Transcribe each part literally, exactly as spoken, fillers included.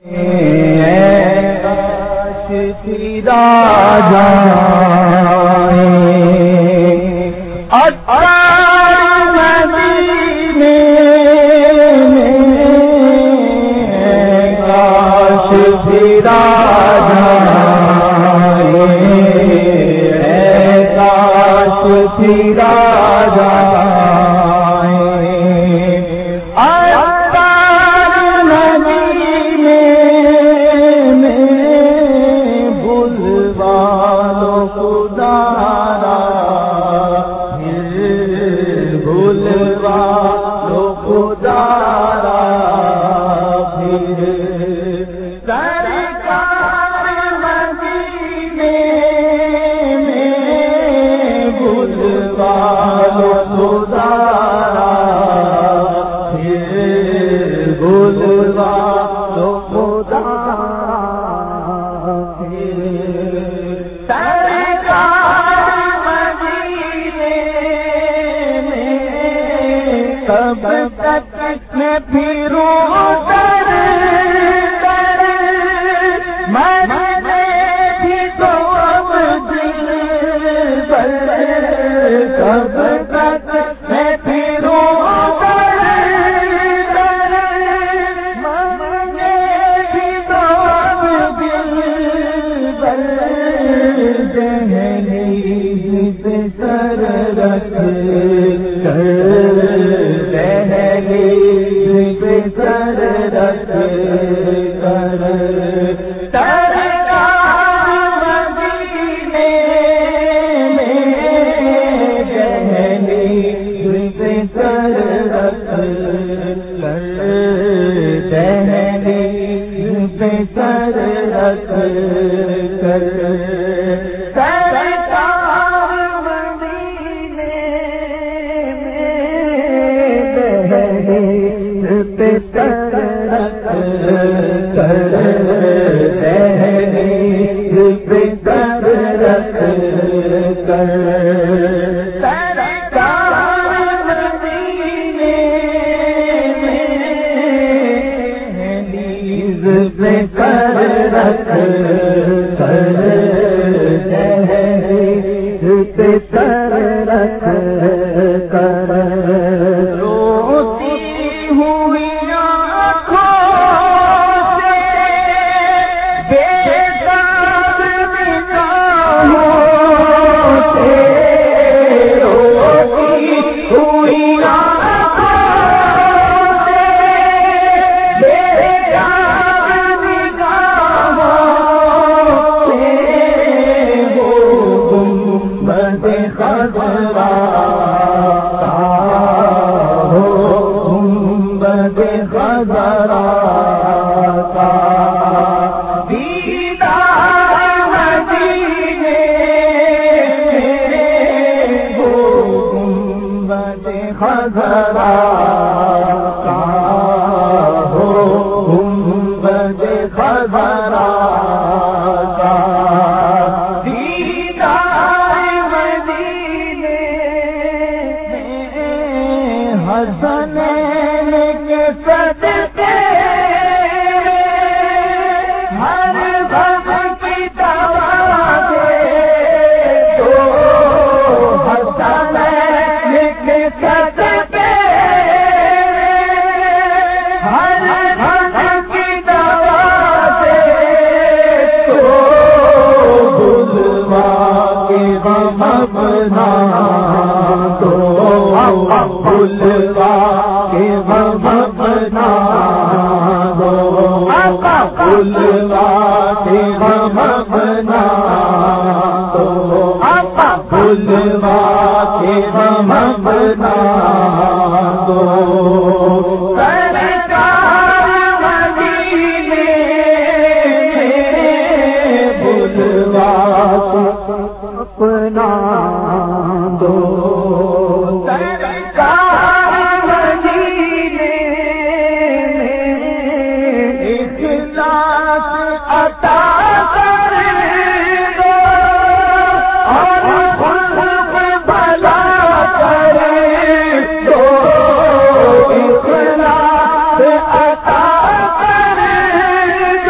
عطا کرے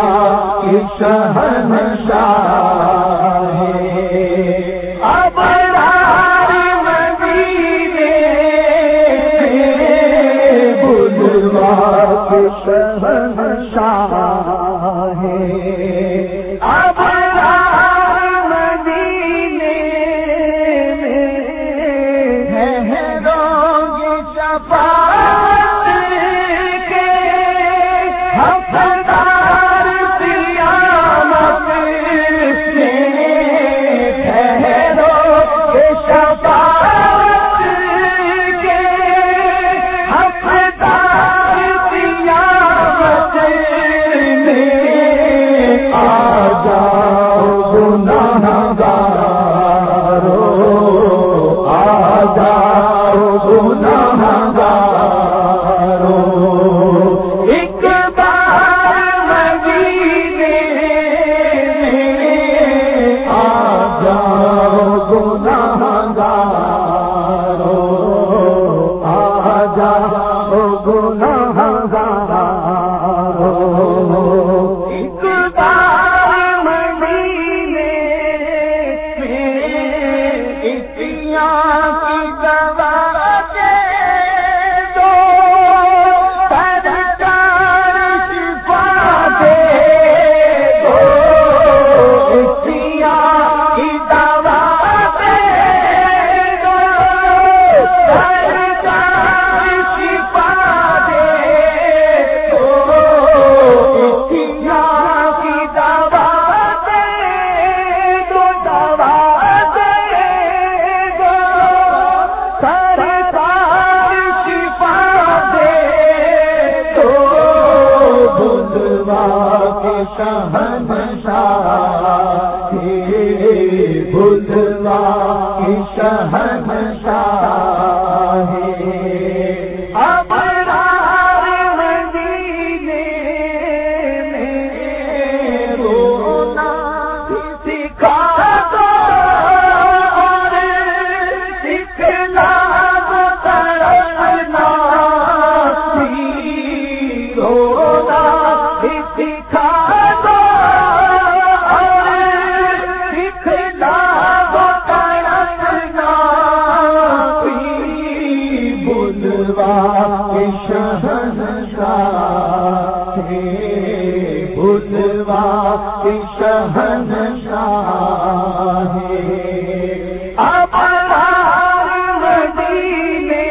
کی شہنشاہ ابرار مدینے بلوا کی شہنشاہ ابرار مدینے میں روگ شفاعت کے حقدار قیامت میں روگ شفاعت کے حقدار قیامت میں آ جاؤ گناہگارو آ جاؤ گناہگارو ایک بار مدینے میں آ جاؤ گناہگارو آ جاؤ گناہگارو ایک بار مدینے میں اتیاں کی دوا دے دو سرکار شفا دے دو اتیاں کی دوا دے دو سرکار شفا دے دو اتیاں کی دوا دے دو دوا دے دو سرکار شفا دے دو بلوا کے شہنشاہ بلوا کے شہنشاہ ابرار مدینے میں رونا سکھا دو اور سکھلا دو تڑپنا بھی رونا سکھا دو اور سکھلا دو تڑپنا بھی بلوا کے شہنشاہ بلوا کے شہنشاہ ابرار مدینے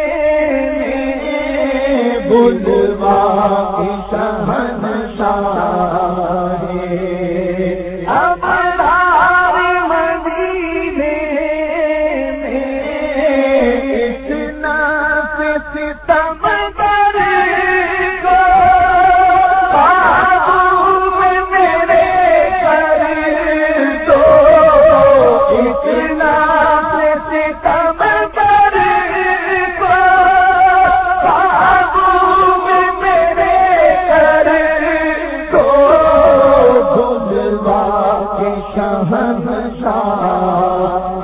میں بلوا کے شہنشاہ ابرار مدینے میں اتنا سے ستم در کو قابو میں میرے کر دو اتنا سے ستم در کو قابو میں میرے کر دو بلوا کے شہنشاہ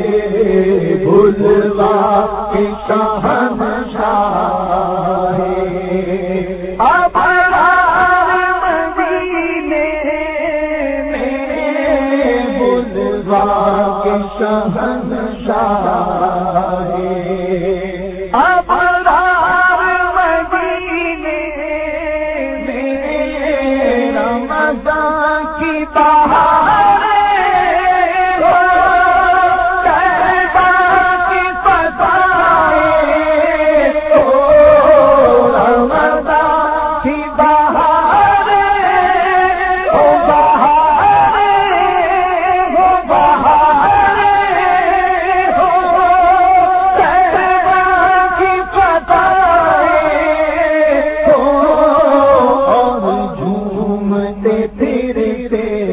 بلوا کے شہنشاہ ابرار مدینے میں بلوا کے شہنشاہ ابرار مدینے میں رمضان کی بہار ہو طیبہ کی فضائیں ہو رمضان کی بہار ہو بہار ہو بہار ہو طیبہ کی فضائیں ہو اور جھومتے پھرتے